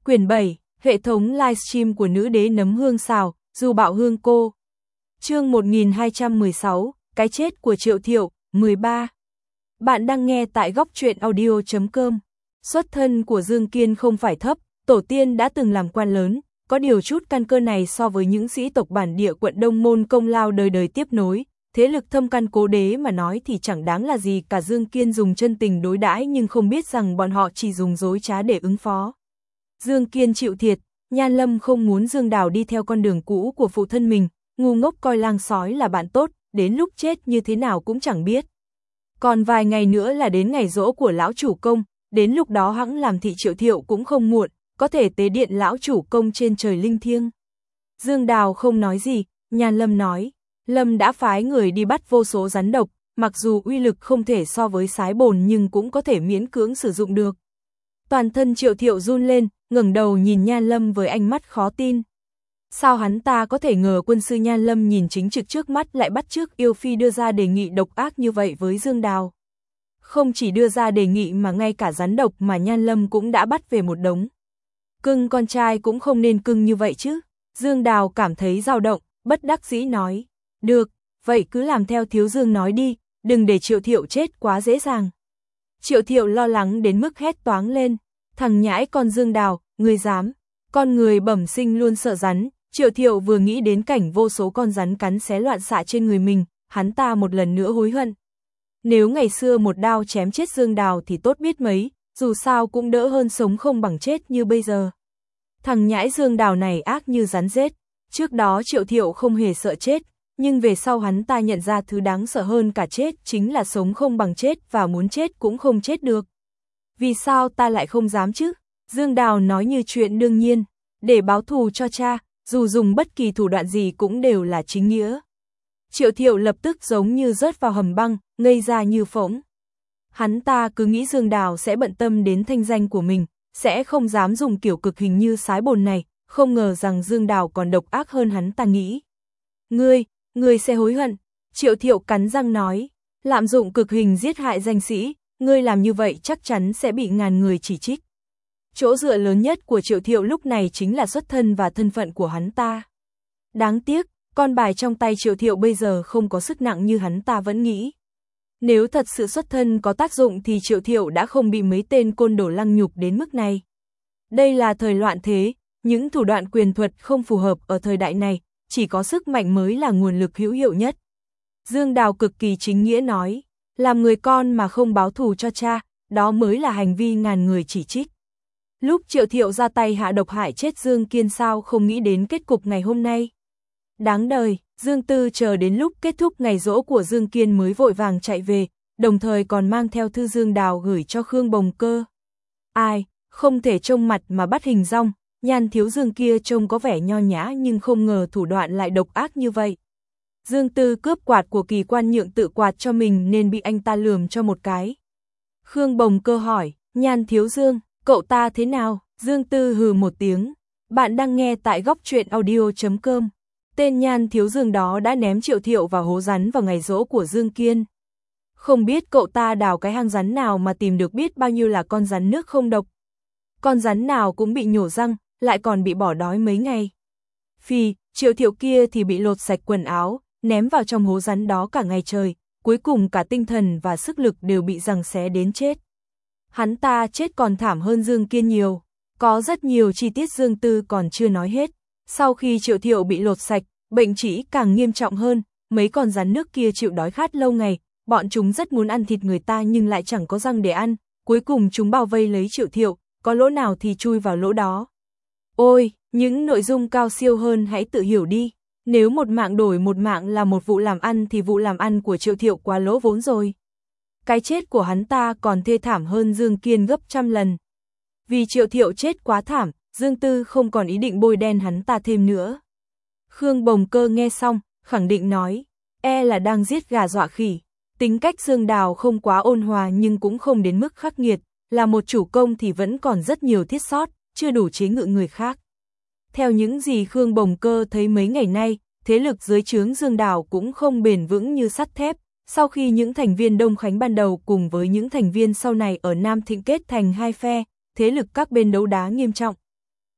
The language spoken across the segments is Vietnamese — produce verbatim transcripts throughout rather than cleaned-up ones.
Quyển bảy, hệ thống livestream của nữ đế nấm hương xào, dù bạo hương cô. Chương một nghìn hai trăm mười sáu, cái chết của Triệu Thiệu, mười ba. Bạn đang nghe tại góc truyện audio chấm com. Xuất thân của Dương Kiên không phải thấp, tổ tiên đã từng làm quan lớn, có điều chút căn cơ này so với những sĩ tộc bản địa quận Đông Môn công lao đời đời tiếp nối, thế lực thâm căn cố đế mà nói thì chẳng đáng là gì cả. Dương Kiên dùng chân tình đối đãi nhưng không biết rằng bọn họ chỉ dùng dối trá để ứng phó. Dương Kiên chịu thiệt, Nhan Lâm không muốn Dương Đào đi theo con đường cũ của phụ thân mình, ngu ngốc coi lang sói là bạn tốt, đến lúc chết như thế nào cũng chẳng biết. Còn vài ngày nữa là đến ngày giỗ của lão chủ công, đến lúc đó hẵng làm thị Triệu Thiệu cũng không muộn, có thể tế điện lão chủ công trên trời linh thiêng. Dương Đào không nói gì, Nhan Lâm nói, Lâm đã phái người đi bắt vô số rắn độc, mặc dù uy lực không thể so với sái bồn nhưng cũng có thể miễn cưỡng sử dụng được. Toàn thân Triệu Thiệu run lên, ngẩng đầu nhìn Nhan Lâm với ánh mắt khó tin. Sao hắn ta có thể ngờ quân sư Nhan Lâm nhìn chính trực trước mắt lại bắt chước yêu phi đưa ra đề nghị độc ác như vậy với Dương Đào. Không chỉ đưa ra đề nghị mà ngay cả rắn độc mà Nhan Lâm cũng đã bắt về một đống. Cưng con trai cũng không nên cưng như vậy chứ. Dương Đào cảm thấy dao động, bất đắc dĩ nói. Được, vậy cứ làm theo thiếu Dương nói đi, đừng để Triệu Thiệu chết quá dễ dàng. Triệu Thiệu lo lắng đến mức hét toáng lên. Thằng nhãi con Dương Đào, ngươi dám. Con người bẩm sinh luôn sợ rắn. Triệu Thiệu vừa nghĩ đến cảnh vô số con rắn cắn xé loạn xạ trên người mình, hắn ta một lần nữa hối hận. Nếu ngày xưa một đao chém chết Dương Đào thì tốt biết mấy, dù sao cũng đỡ hơn sống không bằng chết như bây giờ. Thằng nhãi Dương Đào này ác như rắn rết. Trước đó Triệu Thiệu không hề sợ chết, nhưng về sau hắn ta nhận ra thứ đáng sợ hơn cả chết chính là sống không bằng chết và muốn chết cũng không chết được. Vì sao ta lại không dám chứ? Dương Đào nói như chuyện đương nhiên, để báo thù cho cha, dù dùng bất kỳ thủ đoạn gì cũng đều là chính nghĩa. Triệu Thiệu lập tức giống như rớt vào hầm băng, ngây ra như phỗng. Hắn ta cứ nghĩ Dương Đào sẽ bận tâm đến thanh danh của mình, sẽ không dám dùng kiểu cực hình như sái bồn này, không ngờ rằng Dương Đào còn độc ác hơn hắn ta nghĩ. Ngươi, ngươi sẽ hối hận. Triệu Thiệu cắn răng nói, lạm dụng cực hình giết hại danh sĩ, ngươi làm như vậy chắc chắn sẽ bị ngàn người chỉ trích. Chỗ dựa lớn nhất của Triệu Thiệu lúc này chính là xuất thân và thân phận của hắn ta. Đáng tiếc, con bài trong tay Triệu Thiệu bây giờ không có sức nặng như hắn ta vẫn nghĩ. Nếu thật sự xuất thân có tác dụng thì Triệu Thiệu đã không bị mấy tên côn đồ lăng nhục đến mức này. Đây là thời loạn thế, những thủ đoạn quyền thuật không phù hợp ở thời đại này, chỉ có sức mạnh mới là nguồn lực hữu hiệu nhất. Dương Đào cực kỳ chính nghĩa nói, làm người con mà không báo thù cho cha, đó mới là hành vi ngàn người chỉ trích. Lúc Triệu Thiệu ra tay hạ độc hại chết Dương Kiên sao không nghĩ đến kết cục ngày hôm nay. Đáng đời, Dương Tư chờ đến lúc kết thúc ngày giỗ của Dương Kiên mới vội vàng chạy về, đồng thời còn mang theo thư Dương Đào gửi cho Khương Bồng Cơ. Ai, không thể trông mặt mà bắt hình dong, Nhan thiếu Dương kia trông có vẻ nho nhã nhưng không ngờ thủ đoạn lại độc ác như vậy. Dương Tư cướp quạt của kỳ quan nhượng tự quạt cho mình nên bị anh ta lườm cho một cái. Khương Bồng Cơ hỏi, Nhan thiếu Dương, cậu ta thế nào? Dương Tư hừ một tiếng. Bạn đang nghe tại góc truyện audio chấm com. Tên Nhan thiếu Dương đó đã ném Triệu Thiệu vào hố rắn vào ngày giỗ của Dương Kiên. Không biết cậu ta đào cái hang rắn nào mà tìm được biết bao nhiêu là con rắn nước không độc. Con rắn nào cũng bị nhổ răng, lại còn bị bỏ đói mấy ngày. Phì, Triệu Thiệu kia thì bị lột sạch quần áo, ném vào trong hố rắn đó cả ngày trời, cuối cùng cả tinh thần và sức lực đều bị giằng xé đến chết. Hắn ta chết còn thảm hơn Dương Kiên nhiều, có rất nhiều chi tiết Dương Tư còn chưa nói hết. Sau khi Triệu Thiệu bị lột sạch, bệnh trĩ càng nghiêm trọng hơn, mấy con rắn nước kia chịu đói khát lâu ngày, bọn chúng rất muốn ăn thịt người ta nhưng lại chẳng có răng để ăn, cuối cùng chúng bao vây lấy Triệu Thiệu, có lỗ nào thì chui vào lỗ đó. Ôi, những nội dung cao siêu hơn hãy tự hiểu đi, nếu một mạng đổi một mạng là một vụ làm ăn thì vụ làm ăn của Triệu Thiệu quá lỗ vốn rồi. Cái chết của hắn ta còn thê thảm hơn Dương Kiên gấp trăm lần. Vì Triệu Thiệu chết quá thảm, Dương Tư không còn ý định bôi đen hắn ta thêm nữa. Khương Bồng Cơ nghe xong, khẳng định nói, e là đang giết gà dọa khỉ. Tính cách Dương Đào không quá ôn hòa nhưng cũng không đến mức khắc nghiệt, là một chủ công thì vẫn còn rất nhiều thiết sót, chưa đủ chế ngự người khác. Theo những gì Khương Bồng Cơ thấy mấy ngày nay, thế lực dưới trướng Dương Đào cũng không bền vững như sắt thép. Sau khi những thành viên Đông Khánh ban đầu cùng với những thành viên sau này ở Nam Thịnh kết thành hai phe, thế lực các bên đấu đá nghiêm trọng.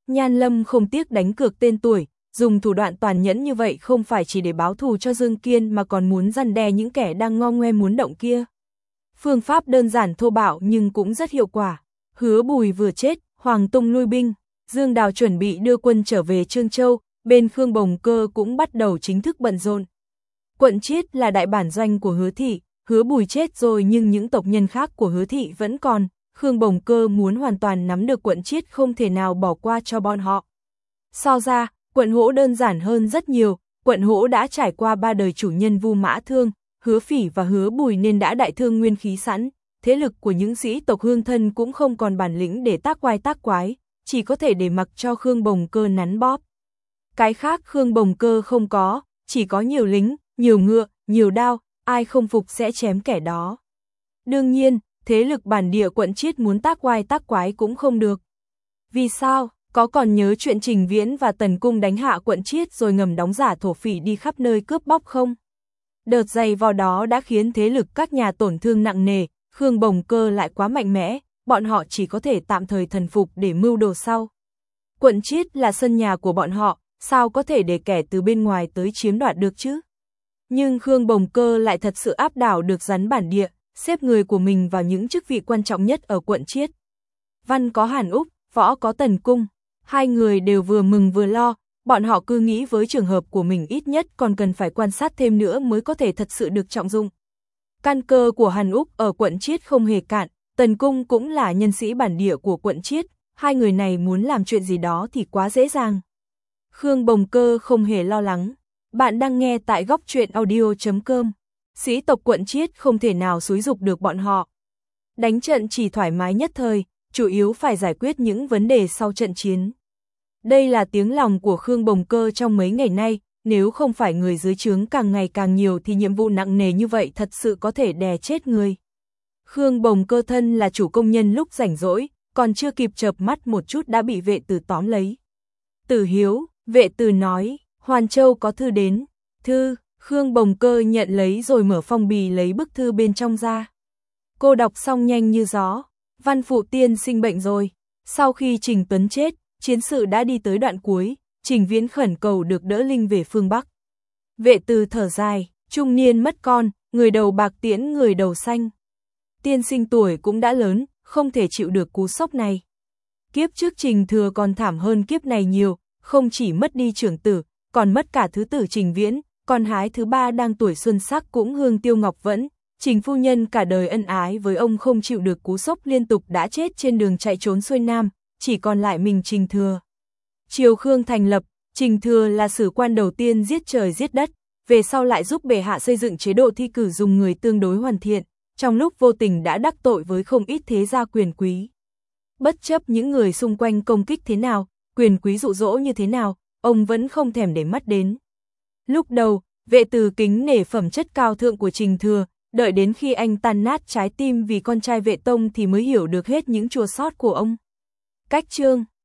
Nhan Lâm không tiếc đánh cược tên tuổi, dùng thủ đoạn tàn nhẫn như vậy không phải chỉ để báo thù cho Dương Kiên mà còn muốn răn đe những kẻ đang ngo ngoe muốn động kia. Phương pháp đơn giản thô bạo nhưng cũng rất hiệu quả. Hứa Bùi vừa chết, Hoàng Tung lui binh, Dương Đào chuẩn bị đưa quân trở về Trương Châu, bên Khương Bồng Cơ cũng bắt đầu chính thức bận rộn. Quận Chiết là đại bản doanh của Hứa thị, Hứa Bùi chết rồi nhưng những tộc nhân khác của Hứa thị vẫn còn, Khương Bồng Cơ muốn hoàn toàn nắm được quận Chiết không thể nào bỏ qua cho bọn họ. So ra, quận Hỗ đơn giản hơn rất nhiều, quận Hỗ đã trải qua ba đời chủ nhân Vu Mã Thương, Hứa Phỉ và Hứa Bùi nên đã đại thương nguyên khí sẵn, thế lực của những sĩ tộc hương thân cũng không còn bản lĩnh để tác quái tác quái, chỉ có thể để mặc cho Khương Bồng Cơ nắn bóp. Cái khác Khương Bồng Cơ không có, chỉ có nhiều lính, nhiều ngựa, nhiều đao, ai không phục sẽ chém kẻ đó. Đương nhiên, thế lực bản địa quận Chiết muốn tác quái tác quái cũng không được. Vì sao? Có còn nhớ chuyện Trình Viễn và Tần Cung đánh hạ quận Chiết rồi ngầm đóng giả thổ phỉ đi khắp nơi cướp bóc không? Đợt dày vò đó đã khiến thế lực các nhà tổn thương nặng nề, Khương Bồng Cơ lại quá mạnh mẽ, bọn họ chỉ có thể tạm thời thần phục để mưu đồ sau. Quận Chiết là sân nhà của bọn họ, sao có thể để kẻ từ bên ngoài tới chiếm đoạt được chứ? Nhưng Khương Bồng Cơ lại thật sự áp đảo được rắn bản địa, xếp người của mình vào những chức vị quan trọng nhất ở quận Chiết. Văn có Hàn Úc, võ có Tần Cung, hai người đều vừa mừng vừa lo, bọn họ cứ nghĩ với trường hợp của mình ít nhất còn cần phải quan sát thêm nữa mới có thể thật sự được trọng dụng. Căn cơ của Hàn Úc ở quận Chiết không hề cạn, Tần Cung cũng là nhân sĩ bản địa của quận Chiết, hai người này muốn làm chuyện gì đó thì quá dễ dàng. Khương Bồng Cơ không hề lo lắng. Bạn đang nghe tại góc truyện audio chấm com. Sĩ tộc quận Chiết không thể nào xúi giục được bọn họ. Đánh trận chỉ thoải mái nhất thời, chủ yếu phải giải quyết những vấn đề sau trận chiến. Đây là tiếng lòng của Khương Bồng Cơ trong mấy ngày nay, nếu không phải người dưới trướng càng ngày càng nhiều thì nhiệm vụ nặng nề như vậy thật sự có thể đè chết người. Khương Bồng Cơ thân là chủ công nhân lúc rảnh rỗi, còn chưa kịp chợp mắt một chút đã bị vệ tử tóm lấy. Tử Hiếu, vệ tử nói, Hoàn Châu có thư đến. Thư, Khương Bồng Cơ nhận lấy rồi mở phong bì lấy bức thư bên trong ra. Cô đọc xong nhanh như gió, Văn Phụ tiên sinh bệnh rồi. Sau khi Trình Tuấn chết, chiến sự đã đi tới đoạn cuối, Trình Viễn khẩn cầu được đỡ linh về phương Bắc. Vệ tử thở dài, trung niên mất con, người đầu bạc tiễn người đầu xanh. Tiên sinh tuổi cũng đã lớn, không thể chịu được cú sốc này. Kiếp trước Trình Thừa còn thảm hơn kiếp này nhiều, không chỉ mất đi trưởng tử, còn mất cả thứ tử Trình Viễn, con hái thứ ba đang tuổi xuân sắc cũng hương tiêu ngọc vẫn. Trình phu nhân cả đời ân ái với ông không chịu được cú sốc liên tục đã chết trên đường chạy trốn xuôi nam, chỉ còn lại mình Trình Thừa. Triều Khương thành lập, Trình Thừa là sử quan đầu tiên giết trời giết đất, về sau lại giúp bệ hạ xây dựng chế độ thi cử dùng người tương đối hoàn thiện, trong lúc vô tình đã đắc tội với không ít thế gia quyền quý. Bất chấp những người xung quanh công kích thế nào, quyền quý dụ dỗ như thế nào, ông vẫn không thèm để mắt đến. Lúc đầu, vệ tử kính nể phẩm chất cao thượng của Trình Thừa, đợi đến khi anh tan nát trái tim vì con trai vệ tông thì mới hiểu được hết những chua xót của ông. Cách chương